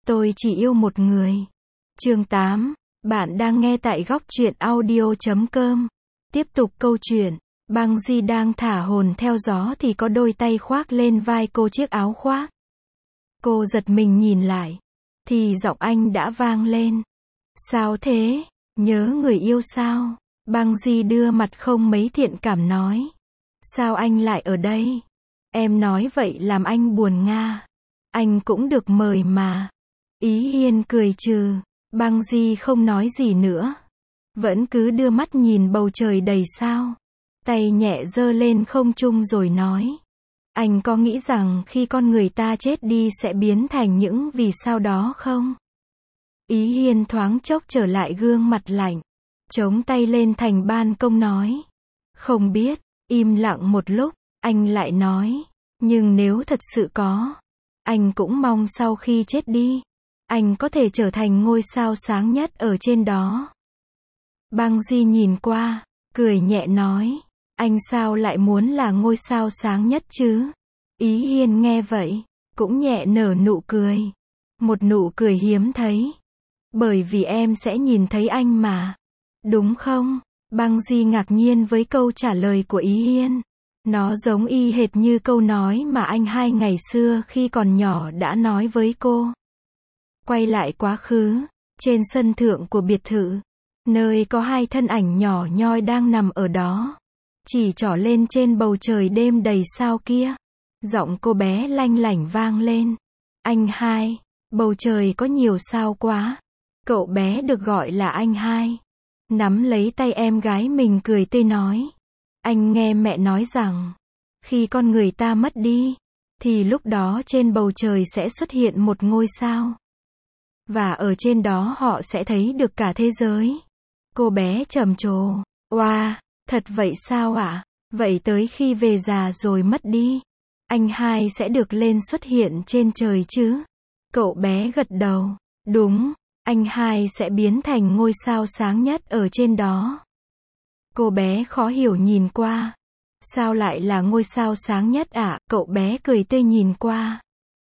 Tôi chỉ yêu một người. Chương 8. Bạn đang nghe tại góc truyện audio.com. Tiếp tục câu chuyện. Băng Di đang thả hồn theo gió thì có đôi tay khoác lên vai cô chiếc áo khoác. Cô giật mình nhìn lại. Thì giọng anh đã vang lên. Sao thế? Nhớ người yêu sao? Băng Di đưa mặt không mấy thiện cảm nói. Sao anh lại ở đây? Em nói vậy làm anh buồn nga. Anh cũng được mời mà. Ý Hiên cười trừ. Băng Di không nói gì nữa. Vẫn cứ đưa mắt nhìn bầu trời đầy sao. Tay nhẹ giơ lên không trung rồi nói. Anh có nghĩ rằng khi con người ta chết đi sẽ biến thành những vì sao đó không? Ý Hiên thoáng chốc trở lại gương mặt lạnh. Chống tay lên thành ban công nói. Không biết. Im lặng một lúc, anh lại nói. Nhưng nếu thật sự có, anh cũng mong sau khi chết đi, anh có thể trở thành ngôi sao sáng nhất ở trên đó. Băng Di nhìn qua, cười nhẹ nói. Anh sao lại muốn là ngôi sao sáng nhất chứ? Ý Hiên nghe vậy, cũng nhẹ nở nụ cười. Một nụ cười hiếm thấy. Bởi vì em sẽ nhìn thấy anh mà. Đúng không? Băng Di ngạc nhiên với câu trả lời của Ý Hiên. Nó giống y hệt như câu nói mà anh hai ngày xưa khi còn nhỏ đã nói với cô. Quay lại quá khứ, trên sân thượng của biệt thự, nơi có hai thân ảnh nhỏ nhoi đang nằm ở đó. Chỉ trỏ lên trên bầu trời đêm đầy sao kia. Giọng cô bé lanh lảnh vang lên. Anh hai, bầu trời có nhiều sao quá. Cậu bé được gọi là anh hai. Nắm lấy tay em gái mình cười tươi nói. Anh nghe mẹ nói rằng, khi con người ta mất đi, thì lúc đó trên bầu trời sẽ xuất hiện một ngôi sao. Và ở trên đó họ sẽ thấy được cả thế giới. Cô bé trầm trồ. Wow, thật vậy sao ạ? Vậy tới khi về già rồi mất đi, anh hai sẽ được lên xuất hiện trên trời chứ? Cậu bé gật đầu. Đúng, anh hai sẽ biến thành ngôi sao sáng nhất ở trên đó. Cô bé khó hiểu nhìn qua. Sao lại là ngôi sao sáng nhất ạ? Cậu bé cười tươi nhìn qua.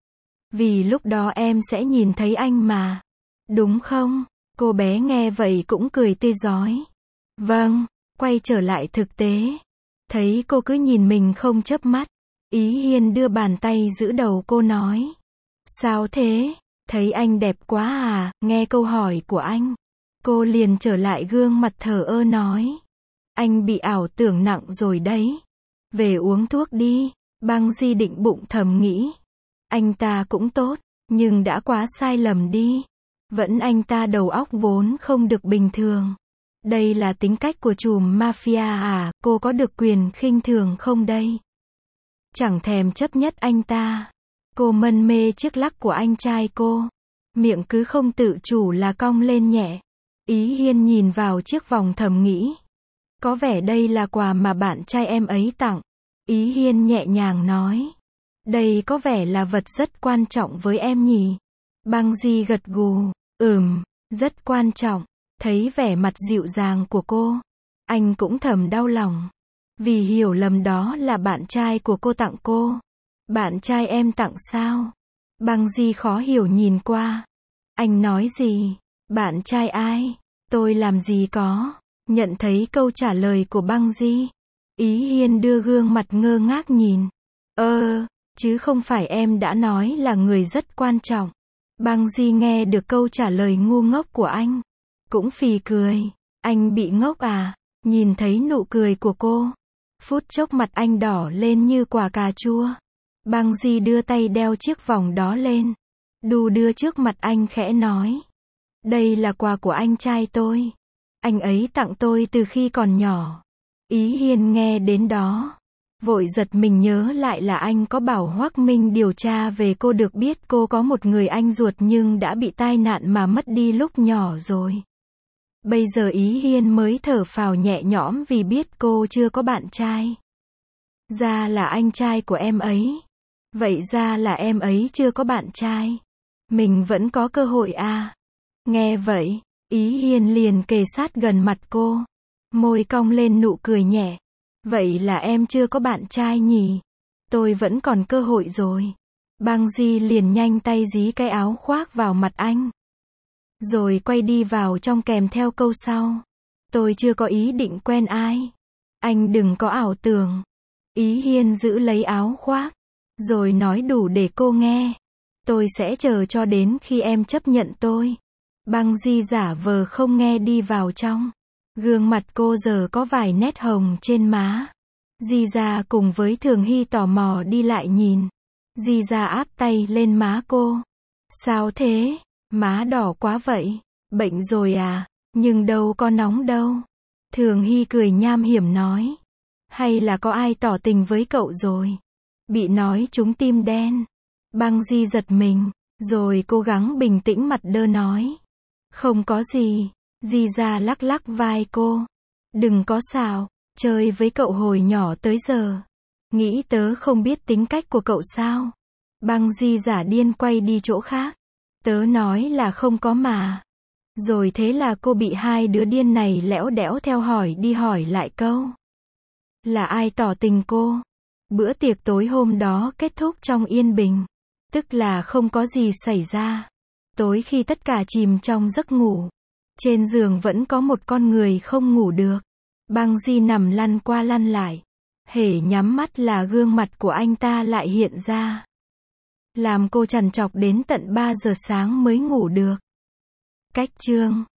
Vì lúc đó em sẽ nhìn thấy anh mà. Đúng không? Cô bé nghe vậy cũng cười tươi rói. Vâng, quay trở lại thực tế. Thấy cô cứ nhìn mình không chớp mắt. Ý Hiên đưa bàn tay giữ đầu cô nói. Sao thế? Thấy anh đẹp quá à? Nghe câu hỏi của anh, cô liền trở lại gương mặt thờ ơ nói. Anh bị ảo tưởng nặng rồi đấy. Về uống thuốc đi. Băng Di định bụng thầm nghĩ. Anh ta cũng tốt, nhưng đã quá sai lầm đi. Vẫn anh ta đầu óc vốn không được bình thường. Đây là tính cách của trùm mafia à? Cô có được quyền khinh thường không đây? Chẳng thèm chấp nhất anh ta. Cô mân mê chiếc lắc của anh trai cô. Miệng cứ không tự chủ là cong lên nhẹ. Ý Hiên nhìn vào chiếc vòng thầm nghĩ. Có vẻ đây là quà mà bạn trai em ấy tặng. Ý Hiên nhẹ nhàng nói. Đây có vẻ là vật rất quan trọng với em nhỉ? Băng Di gật gù. Rất quan trọng. Thấy vẻ mặt dịu dàng của cô, anh cũng thầm đau lòng. Vì hiểu lầm đó là bạn trai của cô tặng cô. Bạn trai em tặng sao? Băng Di khó hiểu nhìn qua. Anh nói gì? Bạn trai ai? Tôi làm gì có? Nhận thấy câu trả lời của Băng Di, Ý Hiên đưa gương mặt ngơ ngác nhìn. Chứ không phải em đã nói là người rất quan trọng. Băng Di nghe được câu trả lời ngu ngốc của anh, cũng phì cười. Anh bị ngốc à? Nhìn thấy nụ cười của cô, phút chốc mặt anh đỏ lên như quả cà chua. Băng Di đưa tay đeo chiếc vòng đó lên, đu đưa trước mặt anh khẽ nói. Đây là quà của anh trai tôi. Anh ấy tặng tôi từ khi còn nhỏ. Ý Hiên nghe đến đó, vội giật mình nhớ lại là anh có bảo Hoắc Minh điều tra về cô, được biết cô có một người anh ruột nhưng đã bị tai nạn mà mất đi lúc nhỏ rồi. Bây giờ Ý Hiên mới thở phào nhẹ nhõm vì biết cô chưa có bạn trai. Ra là anh trai của em ấy. Vậy ra là em ấy chưa có bạn trai. Mình vẫn có cơ hội à? Nghe vậy, Ý Hiên liền kề sát gần mặt cô. Môi cong lên nụ cười nhẹ. Vậy là em chưa có bạn trai nhỉ? Tôi vẫn còn cơ hội rồi. Băng Di liền nhanh tay dí cái áo khoác vào mặt anh. Rồi quay đi vào trong kèm theo câu sau. Tôi chưa có ý định quen ai. Anh đừng có ảo tưởng. Ý Hiên giữ lấy áo khoác. Rồi nói đủ để cô nghe. Tôi sẽ chờ cho đến khi em chấp nhận tôi. Băng Di giả vờ không nghe đi vào trong. Gương mặt cô giờ có vài nét hồng trên má. Di Gia cùng với Thường Hy tò mò đi lại nhìn. Di Gia áp tay lên má cô. Sao thế? Má đỏ quá vậy. Bệnh rồi à? Nhưng đâu có nóng đâu. Thường Hy cười nham hiểm nói. Hay là có ai tỏ tình với cậu rồi? Bị nói trúng tim đen. Băng Di giật mình. Rồi cố gắng bình tĩnh mặt đơ nói. Không có gì. Di Gia lắc lắc vai cô. Đừng có xạo. Chơi với cậu hồi nhỏ tới giờ. Nghĩ tớ không biết tính cách của cậu sao? Băng Di giả điên quay đi chỗ khác. Tớ nói là không có mà. Rồi thế là cô bị hai đứa điên này lẽo đẽo theo hỏi đi hỏi lại câu. Là ai tỏ tình cô? Bữa tiệc tối hôm đó kết thúc trong yên bình. Tức là không có gì xảy ra. Tối khi tất cả chìm trong giấc ngủ. Trên giường vẫn có một con người không ngủ được. Băng Di nằm lăn qua lăn lại. Hễ nhắm mắt là gương mặt của anh ta lại hiện ra. Làm cô trằn trọc đến tận 3 giờ sáng mới ngủ được. Cách chương